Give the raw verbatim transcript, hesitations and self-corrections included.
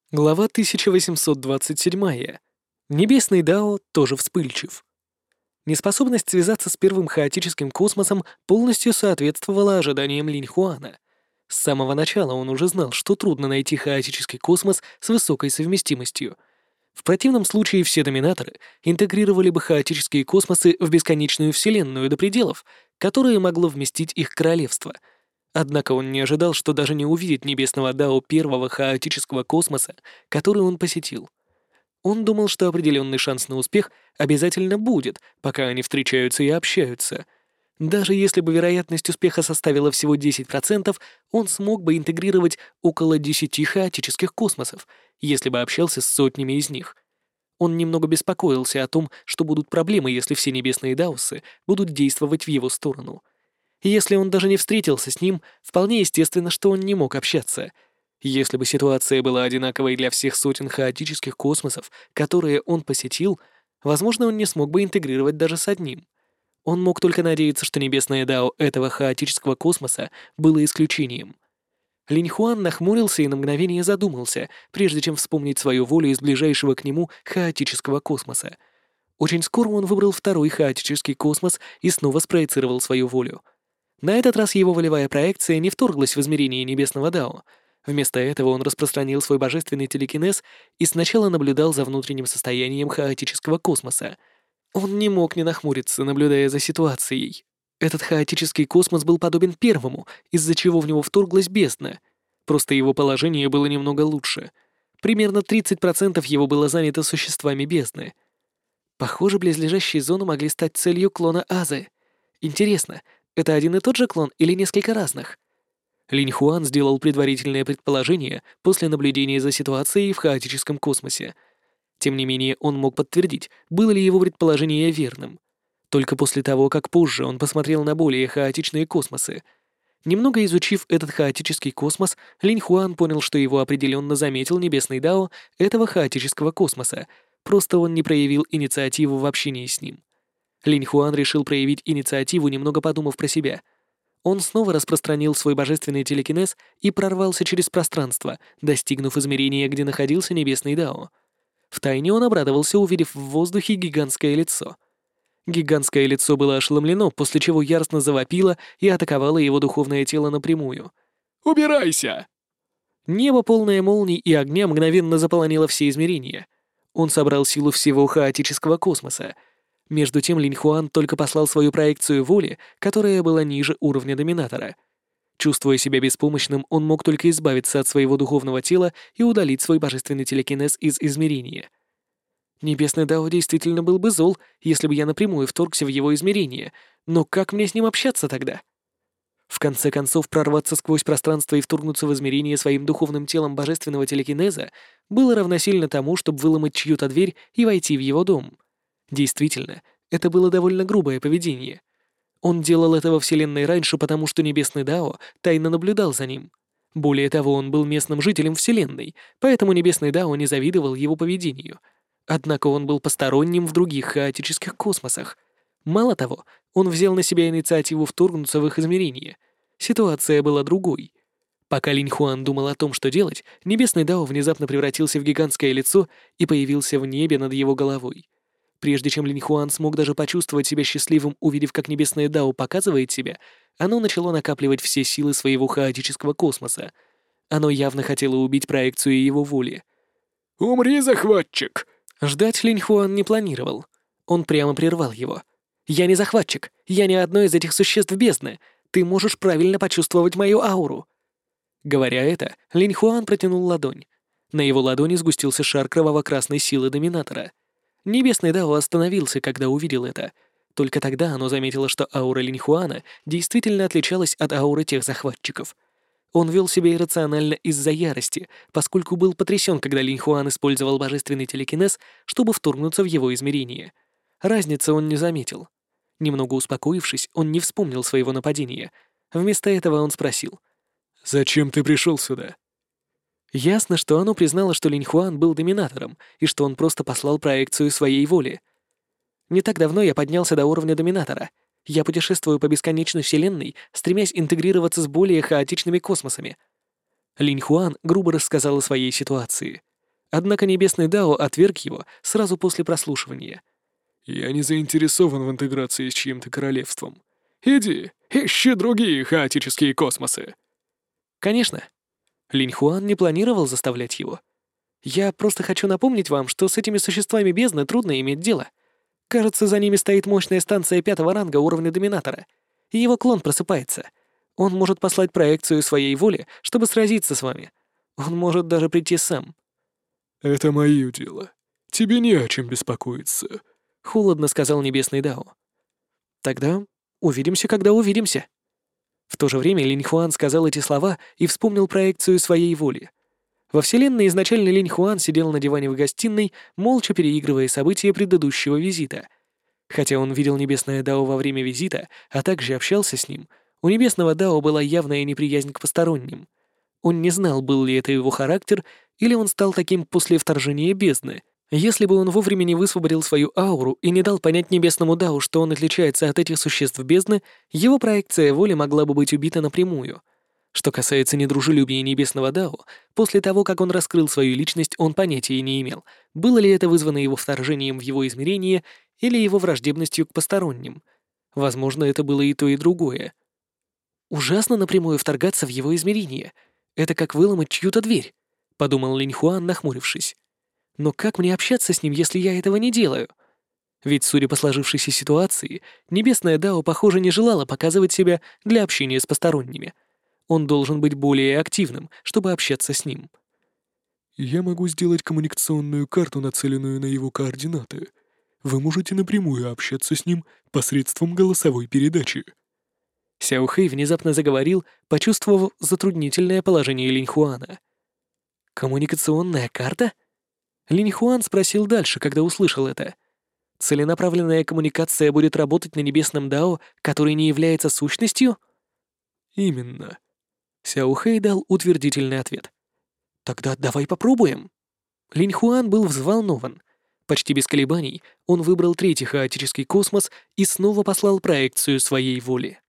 Глава тысяча восемьсот двадцать семь. Небесный Дао тоже вспыльчив. Неспособность связаться с первым хаотическим космосом полностью соответствовала ожиданиям Линь Хуана. С самого начала он уже знал, что трудно найти хаотический космос с высокой совместимостью. В противном случае все доминаторы интегрировали бы хаотические космосы в бесконечную вселенную до пределов, которые могло вместить их королевство. Однако он не ожидал, что даже не увидит небесного Дао первого хаотического космоса, который он посетил. Он думал, что определенный шанс на успех обязательно будет, пока они встречаются и общаются. Даже если бы вероятность успеха составила всего десять процентов, он смог бы интегрировать около десяти хаотических космосов, если бы общался с сотнями из них. Он немного беспокоился о том, что будут проблемы, если все небесные даосы будут действовать в его сторону. Если он даже не встретился с ним, вполне естественно, что он не мог общаться. Если бы ситуация была одинаковой для всех сотен хаотических космосов, которые он посетил, возможно, он не смог бы интегрировать даже с одним. Он мог только надеяться, что небесное дао этого хаотического космоса было исключением. Линь Хуан нахмурился и на мгновение задумался, прежде чем вспомнить свою волю из ближайшего к нему хаотического космоса. Очень скоро он выбрал второй хаотический космос и снова спроецировал свою волю. На этот раз его волевая проекция не вторглась в измерение небесного дао. Вместо этого он распространил свой божественный телекинез и сначала наблюдал за внутренним состоянием хаотического космоса. Он не мог не нахмуриться, наблюдая за ситуацией. Этот хаотический космос был подобен первому, из-за чего в него вторглась бездна. Просто его положение было немного лучше. Примерно тридцать процентов его было занято существами бездны. Похоже, близлежащие зоны могли стать целью клона Азы. Интересно, это один и тот же клон или несколько разных? Линь Хуан сделал предварительное предположение после наблюдения за ситуацией в хаотическом космосе. Тем не менее, он мог подтвердить, было ли его предположение верным. Только после того, как позже он посмотрел на более хаотичные космосы. Немного изучив этот хаотический космос, Линь Хуан понял, что его определенно заметил небесный дао этого хаотического космоса, просто он не проявил инициативу в общении с ним. Линь Хуан решил проявить инициативу, немного подумав про себя. Он снова распространил свой божественный телекинез и прорвался через пространство, достигнув измерения, где находился небесный дао. Втайне он обрадовался, увидев в воздухе гигантское лицо. Гигантское лицо было ошеломлено, после чего яростно завопило и атаковало его духовное тело напрямую. «Убирайся!» Небо, полное молний и огня, мгновенно заполонило все измерения. Он собрал силу всего хаотического космоса. Между тем Линь Хуан только послал свою проекцию воли, которая была ниже уровня доминатора. Чувствуя себя беспомощным, он мог только избавиться от своего духовного тела и удалить свой божественный телекинез из измерения. Небесный дао действительно был бы зол, если бы я напрямую вторгся в его измерение, но как мне с ним общаться тогда? В конце концов, прорваться сквозь пространство и вторгнуться в измерение своим духовным телом божественного телекинеза было равносильно тому, чтобы выломать чью-то дверь и войти в его дом. Действительно, это было довольно грубое поведение. Он делал это во Вселенной раньше, потому что Небесный Дао тайно наблюдал за ним. Более того, он был местным жителем Вселенной, поэтому Небесный Дао не завидовал его поведению. Однако он был посторонним в других хаотических космосах. Мало того, он взял на себя инициативу вторгнуться в их измерение. Ситуация была другой. Пока Линь Хуан думал о том, что делать, Небесный Дао внезапно превратился в гигантское лицо и появился в небе над его головой. Прежде чем Линь Хуан смог даже почувствовать себя счастливым, увидев, как Небесное Дао показывает себя, оно начало накапливать все силы своего хаотического космоса. Оно явно хотело убить проекцию его воли. «Умри, захватчик!» Ждать Линь Хуан не планировал. Он прямо прервал его. «Я не захватчик, я не одно из этих существ бездны. Ты можешь правильно почувствовать мою ауру». Говоря это, Линь Хуан протянул ладонь. На его ладони сгустился шар кроваво-красной силы Доминатора. Небесный Дао остановился, когда увидел это. Только тогда оно заметило, что аура Линь Хуана действительно отличалась от ауры тех захватчиков. Он вел себя иррационально из-за ярости, поскольку был потрясен, когда Линь Хуан использовал божественный телекинез, чтобы вторгнуться в его измерение. Разницы он не заметил. Немного успокоившись, он не вспомнил своего нападения. Вместо этого он спросил. «Зачем ты пришел сюда?» Ясно, что оно признало, что Линь Хуан был доминатором, и что он просто послал проекцию своей воли. Не так давно я поднялся до уровня доминатора. Я путешествую по бесконечной вселенной, стремясь интегрироваться с более хаотичными космосами. Линь Хуан грубо рассказал о своей ситуации. Однако Небесный Дао отверг его сразу после прослушивания. «Я не заинтересован в интеграции с чьим-то королевством. Иди, ищи другие хаотические космосы». Конечно. Линь Хуан не планировал заставлять его. Я просто хочу напомнить вам, что с этими существами бездны трудно иметь дело. Кажется, за ними стоит мощная станция пятого ранга уровня Доминатора, и его клон просыпается. Он может послать проекцию своей воли, чтобы сразиться с вами. Он может даже прийти сам. «Это моё дело. Тебе не о чем беспокоиться», — холодно сказал Небесный Дао. «Тогда увидимся, когда увидимся». В то же время Линь Хуан сказал эти слова и вспомнил проекцию своей воли. Во вселенной изначально Линь Хуан сидел на диване в гостиной, молча переигрывая события предыдущего визита. Хотя он видел Небесное Дао во время визита, а также общался с ним, у Небесного Дао была явная неприязнь к посторонним. Он не знал, был ли это его характер, или он стал таким после вторжения бездны. Если бы он вовремя не высвободил свою ауру и не дал понять Небесному Дао, что он отличается от этих существ бездны, его проекция воли могла бы быть убита напрямую. Что касается недружелюбия Небесного Дао, после того, как он раскрыл свою личность, он понятия не имел, было ли это вызвано его вторжением в его измерение или его враждебностью к посторонним. Возможно, это было и то, и другое. «Ужасно напрямую вторгаться в его измерение. Это как выломать чью-то дверь», — подумал Линь Хуан, нахмурившись. «Но как мне общаться с ним, если я этого не делаю?» Ведь, судя по сложившейся ситуации, Небесное Дао, похоже, не желало показывать себя для общения с посторонними. Он должен быть более активным, чтобы общаться с ним. «Я могу сделать коммуникационную карту, нацеленную на его координаты. Вы можете напрямую общаться с ним посредством голосовой передачи». Сяо Хэй внезапно заговорил, почувствовав затруднительное положение Линь Хуана. «Коммуникационная карта?» Линь Хуан спросил дальше, когда услышал это. «Целенаправленная коммуникация будет работать на Небесном Дао, который не является сущностью?» «Именно». Сяо Хэй дал утвердительный ответ. «Тогда давай попробуем». Линь Хуан был взволнован. Почти без колебаний он выбрал третий хаотический космос и снова послал проекцию своей воли.